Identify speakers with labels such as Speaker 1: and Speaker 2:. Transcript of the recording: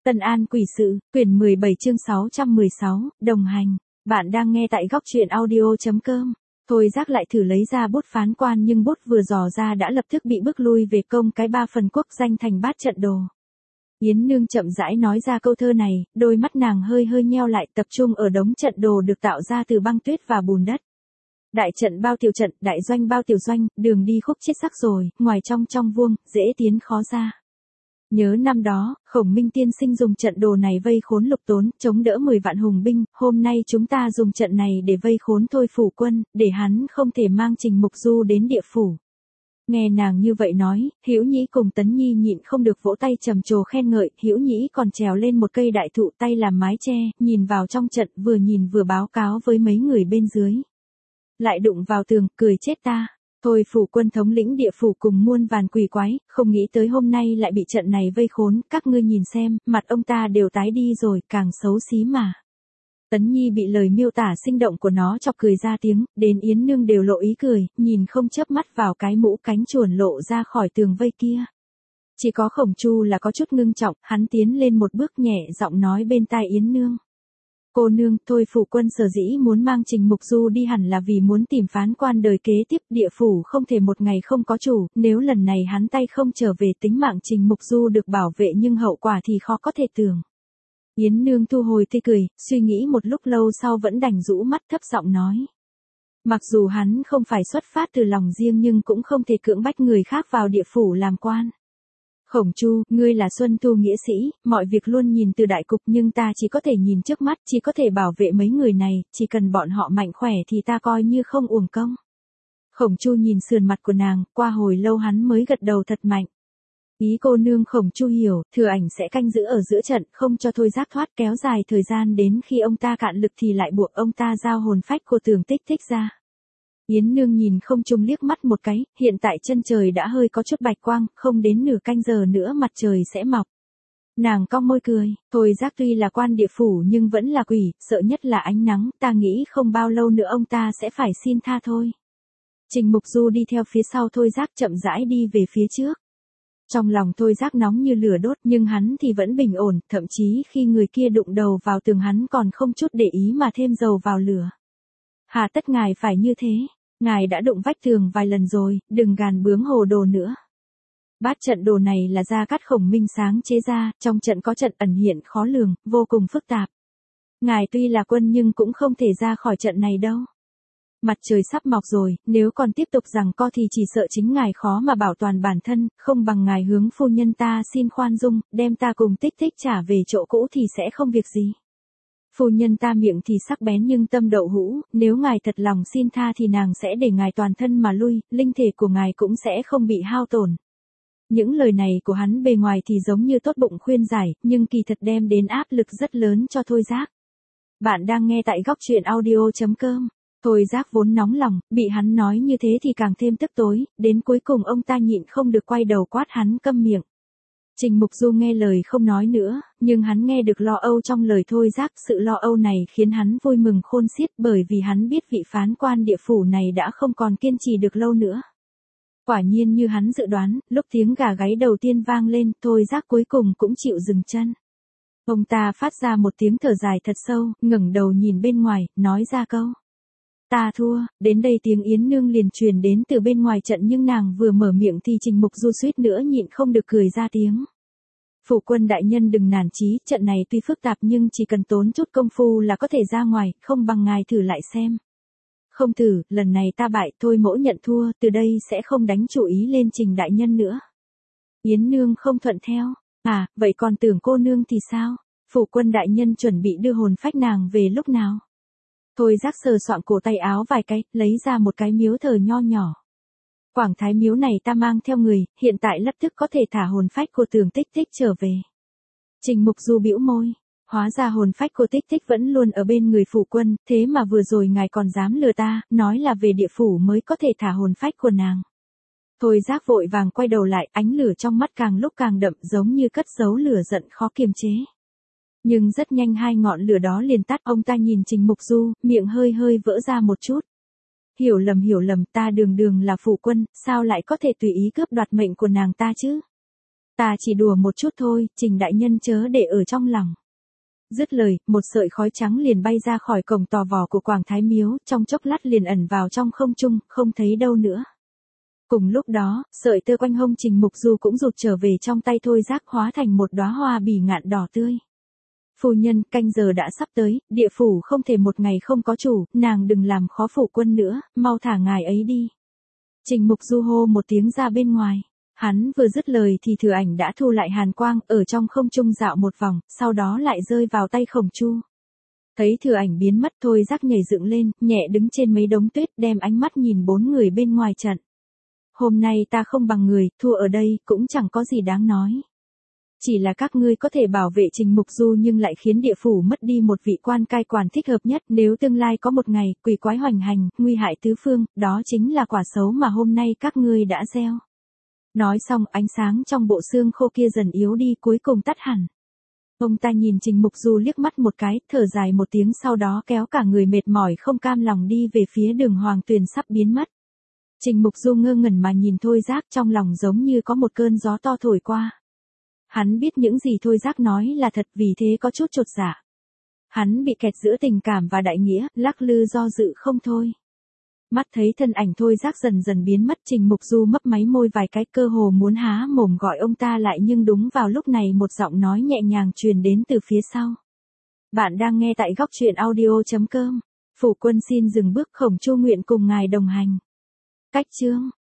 Speaker 1: Tân An Quỷ Sự, quyển 17 chương 616, đồng hành. Bạn đang nghe tại góc truyện audio.com. Thôi Giác lại thử lấy ra bút phán quan nhưng bút vừa dò ra đã lập tức bị bước lui về công cái 3 phần quốc danh thành bát trận đồ. Yến Nương chậm rãi nói ra câu thơ này, đôi mắt nàng hơi hơi nheo lại tập trung ở đống trận đồ được tạo ra từ băng tuyết và bùn đất. Đại trận bao tiểu trận, đại doanh bao tiểu doanh, đường đi khúc chết sắc rồi, ngoài trong vuông, dễ tiến khó ra. Nhớ năm đó, Khổng Minh tiên sinh dùng trận đồ này vây khốn Lục Tốn, chống đỡ 10 vạn hùng binh, hôm nay chúng ta dùng trận này để vây khốn Thôi Phủ Quân, để hắn không thể mang Trình Mục Du đến địa phủ. Nghe nàng như vậy nói, Hữu Nhĩ cùng Tấn Nhi nhịn không được vỗ tay trầm trồ khen ngợi, Hữu Nhĩ còn trèo lên một cây đại thụ tay làm mái che, nhìn vào trong trận vừa nhìn vừa báo cáo với mấy người bên dưới. Lại đụng vào tường, cười chết ta. Thôi Phủ Quân thống lĩnh địa phủ cùng muôn vàn quỷ quái, không nghĩ tới hôm nay lại bị trận này vây khốn, các ngươi nhìn xem, mặt ông ta đều tái đi rồi, càng xấu xí mà. Tấn Nhi bị lời miêu tả sinh động của nó chọc cười ra tiếng, đến Yến Nương đều lộ ý cười, nhìn không chớp mắt vào cái mũ cánh chuồn lộ ra khỏi tường vây kia. Chỉ có Khổng Chu là có chút ngưng trọng, hắn tiến lên một bước nhẹ giọng nói bên tai Yến Nương. Cô nương, Thôi Phủ Quân sở dĩ muốn mang Trình Mục Du đi hẳn là vì muốn tìm phán quan đời kế tiếp, địa phủ không thể một ngày không có chủ, nếu lần này hắn tay không trở về tính mạng Trình Mục Du được bảo vệ nhưng hậu quả thì khó có thể tưởng. Yến Nương thu hồi tươi cười, suy nghĩ một lúc lâu sau vẫn đành rũ mắt thấp giọng nói. Mặc dù hắn không phải xuất phát từ lòng riêng nhưng cũng không thể cưỡng bách người khác vào địa phủ làm quan. Khổng Chu, ngươi là Xuân Tu nghĩa sĩ, mọi việc luôn nhìn từ đại cục nhưng ta chỉ có thể nhìn trước mắt, chỉ có thể bảo vệ mấy người này, chỉ cần bọn họ mạnh khỏe thì ta coi như không uổng công. Khổng Chu nhìn sườn mặt của nàng, qua hồi lâu hắn mới gật đầu thật mạnh. Ý cô nương Khổng Chu hiểu, Thừa Ảnh sẽ canh giữ ở giữa trận, không cho Thôi Giác thoát kéo dài thời gian đến khi ông ta cạn lực thì lại buộc ông ta giao hồn phách của Tưởng Tích Tích ra. Yến Nương nhìn không trung liếc mắt một cái, hiện tại chân trời đã hơi có chút bạch quang, không đến nửa canh giờ nữa mặt trời sẽ mọc. Nàng cong môi cười, Thôi Giác tuy là quan địa phủ nhưng vẫn là quỷ, sợ nhất là ánh nắng, ta nghĩ không bao lâu nữa ông ta sẽ phải xin tha thôi. Trình Mục Du đi theo phía sau Thôi Giác chậm rãi đi về phía trước. Trong lòng Thôi Giác nóng như lửa đốt nhưng hắn thì vẫn bình ổn, thậm chí khi người kia đụng đầu vào tường hắn còn không chút để ý mà thêm dầu vào lửa. Hà tất ngài phải như thế? Ngài đã đụng vách tường vài lần rồi, đừng gàn bướng hồ đồ nữa. Bát trận đồ này là Gia Cát Khổng Minh sáng chế ra, trong trận có trận ẩn hiện khó lường, vô cùng phức tạp. Ngài tuy là quân nhưng cũng không thể ra khỏi trận này đâu. Mặt trời sắp mọc rồi, nếu còn tiếp tục giằng co thì chỉ sợ chính ngài khó mà bảo toàn bản thân, không bằng ngài hướng phu nhân ta xin khoan dung, đem ta cùng Tích Tích trả về chỗ cũ thì sẽ không việc gì. Phu nhân ta miệng thì sắc bén nhưng tâm đậu hũ, nếu ngài thật lòng xin tha thì nàng sẽ để ngài toàn thân mà lui, linh thể của ngài cũng sẽ không bị hao tổn. Những lời này của hắn bề ngoài thì giống như tốt bụng khuyên giải, nhưng kỳ thật đem đến áp lực rất lớn cho Thôi Giác. Bạn đang nghe tại góc truyện audio.com. Thôi Giác vốn nóng lòng, bị hắn nói như thế thì càng thêm tức tối, đến cuối cùng ông ta nhịn không được quay đầu quát hắn câm miệng. Trình Mục Du nghe lời không nói nữa, nhưng hắn nghe được lo âu trong lời Thôi Giác, sự lo âu này khiến hắn vui mừng khôn xiết bởi vì hắn biết vị phán quan địa phủ này đã không còn kiên trì được lâu nữa. Quả nhiên như hắn dự đoán, lúc tiếng gà gáy đầu tiên vang lên, Thôi Giác cuối cùng cũng chịu dừng chân. Ông ta phát ra một tiếng thở dài thật sâu, ngẩng đầu nhìn bên ngoài, nói ra câu. Ta thua, đến đây tiếng Yến Nương liền truyền đến từ bên ngoài trận nhưng nàng vừa mở miệng thì Trình Mục Du suýt nữa nhịn không được cười ra tiếng. Phủ Quân đại nhân đừng nản chí, trận này tuy phức tạp nhưng chỉ cần tốn chút công phu là có thể ra ngoài, không bằng ngài thử lại xem. Không thử, lần này ta bại, thôi mỗ nhận thua, từ đây sẽ không đánh chủ ý lên Trình đại nhân nữa. Yến Nương không thuận theo, à, vậy còn tưởng cô nương thì sao? Phủ Quân đại nhân chuẩn bị đưa hồn phách nàng về lúc nào? Thôi Giác sờ soạng cổ tay áo vài cái, lấy ra một cái miếu thờ nho nhỏ. Quảng Thái miếu này ta mang theo người, hiện tại lập tức có thể thả hồn phách của Tưởng Tích Tích trở về. Trình Mục Du bĩu môi, hóa ra hồn phách của Tích Tích vẫn luôn ở bên người Phủ Quân, thế mà vừa rồi ngài còn dám lừa ta, nói là về địa phủ mới có thể thả hồn phách của nàng. Thôi Giác vội vàng quay đầu lại, ánh lửa trong mắt càng lúc càng đậm giống như cất giấu lửa giận khó kiềm chế. Nhưng rất nhanh hai ngọn lửa đó liền tắt, ông ta nhìn Trình Mục Du, miệng hơi hơi vỡ ra một chút. Hiểu lầm, ta đường đường là Phủ Quân, sao lại có thể tùy ý cướp đoạt mệnh của nàng ta chứ? Ta chỉ đùa một chút thôi, Trình đại nhân chớ để ở trong lòng. Dứt lời, một sợi khói trắng liền bay ra khỏi cổng tò vò của Quảng Thái Miếu, trong chốc lát liền ẩn vào trong không trung, không thấy đâu nữa. Cùng lúc đó, sợi tơ quanh hông Trình Mục Du cũng rụt trở về trong tay Thôi Giác, hóa thành một đóa hoa bỉ ngạn đỏ tươi. Phu nhân, canh giờ đã sắp tới, địa phủ không thể một ngày không có chủ, nàng đừng làm khó phủ quân nữa, mau thả ngài ấy đi. Trình Mục Du hô một tiếng ra bên ngoài. Hắn vừa dứt lời thì Thừa Ảnh đã thu lại hàn quang, ở trong không trung dạo một vòng, sau đó lại rơi vào tay Khổng Chu. Thấy Thừa Ảnh biến mất, Thôi Giác nhảy dựng lên, nhẹ đứng trên mấy đống tuyết, đem ánh mắt nhìn 4 người bên ngoài trận. Hôm nay ta không bằng người, thua ở đây, cũng chẳng có gì đáng nói. Chỉ là các ngươi có thể bảo vệ Trình Mục Du nhưng lại khiến địa phủ mất đi một vị quan cai quản thích hợp nhất, nếu tương lai có một ngày, quỷ quái hoành hành, nguy hại tứ phương, đó chính là quả xấu mà hôm nay các ngươi đã gieo. Nói xong, ánh sáng trong bộ xương khô kia dần yếu đi, cuối cùng tắt hẳn. Ông ta nhìn Trình Mục Du liếc mắt một cái, thở dài một tiếng, sau đó kéo cả người mệt mỏi không cam lòng đi về phía Đường Hoàng Tuyền sắp biến mất. Trình Mục Du ngơ ngẩn mà nhìn Thôi Giác, trong lòng giống như có một cơn gió to thổi qua. Hắn biết những gì Thôi Giác nói là thật, vì thế có chút chột dạ. Hắn bị kẹt giữa tình cảm và đại nghĩa, lắc lư do dự không thôi. Mắt thấy thân ảnh Thôi Giác dần dần biến mất, Trình Mục Du mấp máy môi vài cái, cơ hồ muốn há mồm gọi ông ta lại, nhưng đúng vào lúc này một giọng nói nhẹ nhàng truyền đến từ phía sau. Bạn đang nghe tại góc truyện audio.com. Phủ quân xin dừng bước, Khổng Chu nguyện cùng ngài đồng hành. Cách chương